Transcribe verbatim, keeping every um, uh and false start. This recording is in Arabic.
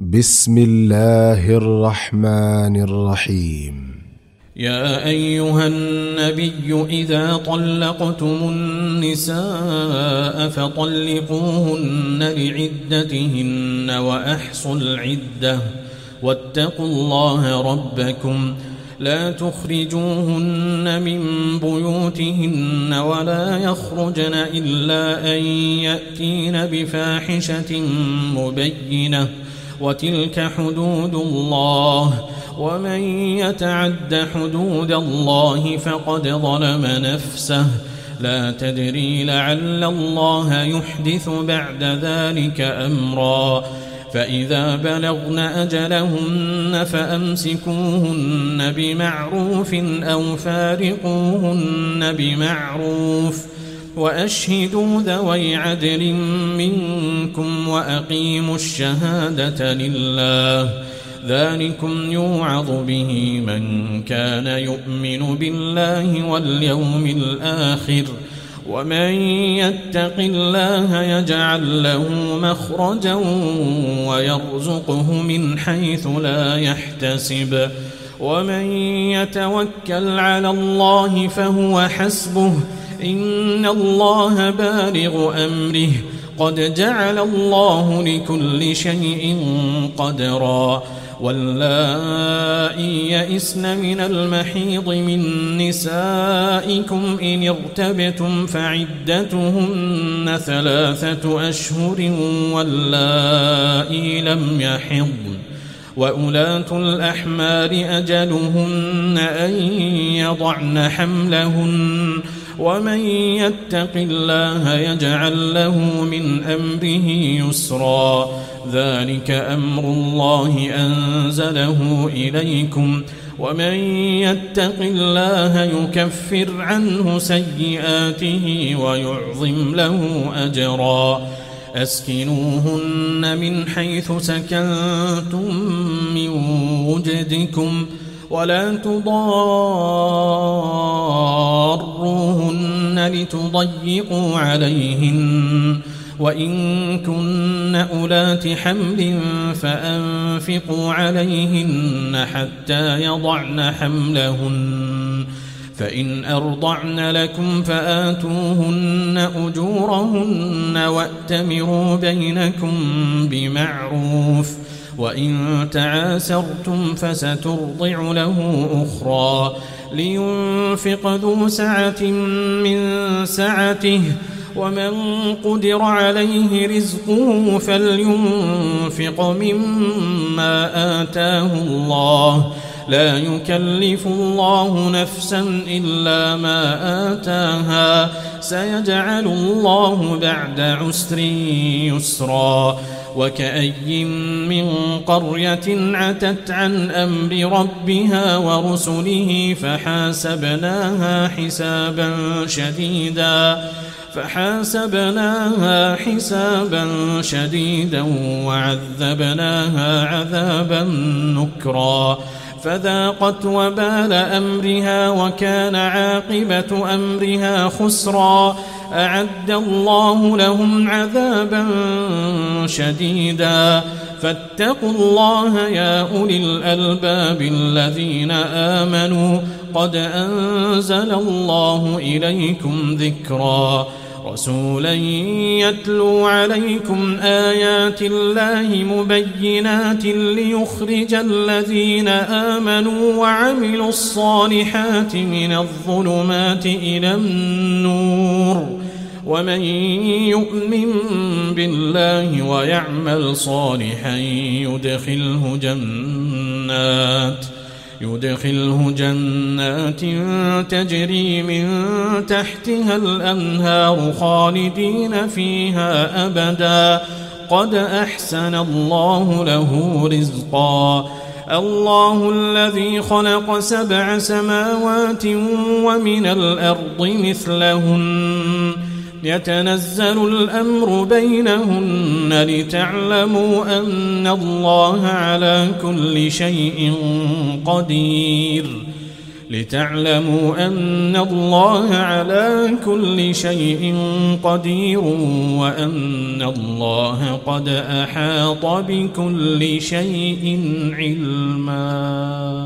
بسم الله الرحمن الرحيم. يا أيها النبي إذا طلقتم النساء فطلقوهن لعدتهن وأحصوا العدة واتقوا الله ربكم لا تخرجوهن من بيوتهن ولا يخرجن إلا أن يأتين بفاحشة مبينة وتلك حدود الله ومن يتعد حدود الله فقد ظلم نفسه لا تدري لعل الله يحدث بعد ذلك أمرا فإذا بلغن أجلهن فأمسكوهن بمعروف أو فارقوهن بمعروف وأشهدوا ذوي عدل منكم وأقيموا الشهادة لله ذلكم يوعظ به من كان يؤمن بالله واليوم الآخر ومن يتق الله يجعل له مخرجا ويرزقه من حيث لا يحتسب ومن يتوكل على الله فهو حسبه إن الله بالغ أمره قد جعل الله لكل شيء قدرا واللائي يئسن من المحيض من نسائكم إن ارتبتم فعدتهن ثلاثة أشهر واللائي لم يحضن وأولاة الأحمال أجلهن أن يضعن حملهن ومن يتق الله يجعل له من أمره يسرا ذلك أمر الله أنزله إليكم ومن يتق الله يكفر عنه سيئاته ويعظم له أجرا أسكنوهن من حيث سكنتم من وجدكم ولا تضاروهن لتضيقوا عليهن وإن كن أولات حمل فأنفقوا عليهن حتى يضعن حملهن فإن أرضعن لكم فآتوهن أجورهن وأتمروا بينكم بمعروف وإن تعاسرتم فسترضع له أخرى لينفق ذو سعة من سعته ومن قدر عليه رزقه فلينفق مما آتاه الله لا يكلف الله نفسا إلا ما آتاها سيجعل الله بعد عسر يسرا وكأي من قرية عتت عن أمر ربها ورسله فحاسبناها حسابا شديدا فحاسبناها حسابا شديدا وعذبناها عذابا نكرا فذاقت وبال أمرها وكان عاقبة أمرها خسرا أعد الله لهم عذابا شديدا فاتقوا الله يا أولي الألباب الذين آمنوا قد أنزل الله إليكم ذكرا رسولا يتلو عليكم آيات الله مبينات ليخرج الذين آمنوا وعملوا الصالحات من الظلمات إلى النور ومن يؤمن بالله ويعمل صالحا يدخله جنات يدخله جنات تجري من تحتها الأنهار خالدين فيها أبدا قد أحسن الله له رزقا الله الذي خلق سبع سماوات ومن الأرض مثلهن يتنزل الأمر بينهن لتعلموا أن الله على كل شيء قدير لتعلموا أن الله على كل شيء قدير وأن الله قد أحاط بكل شيء علما.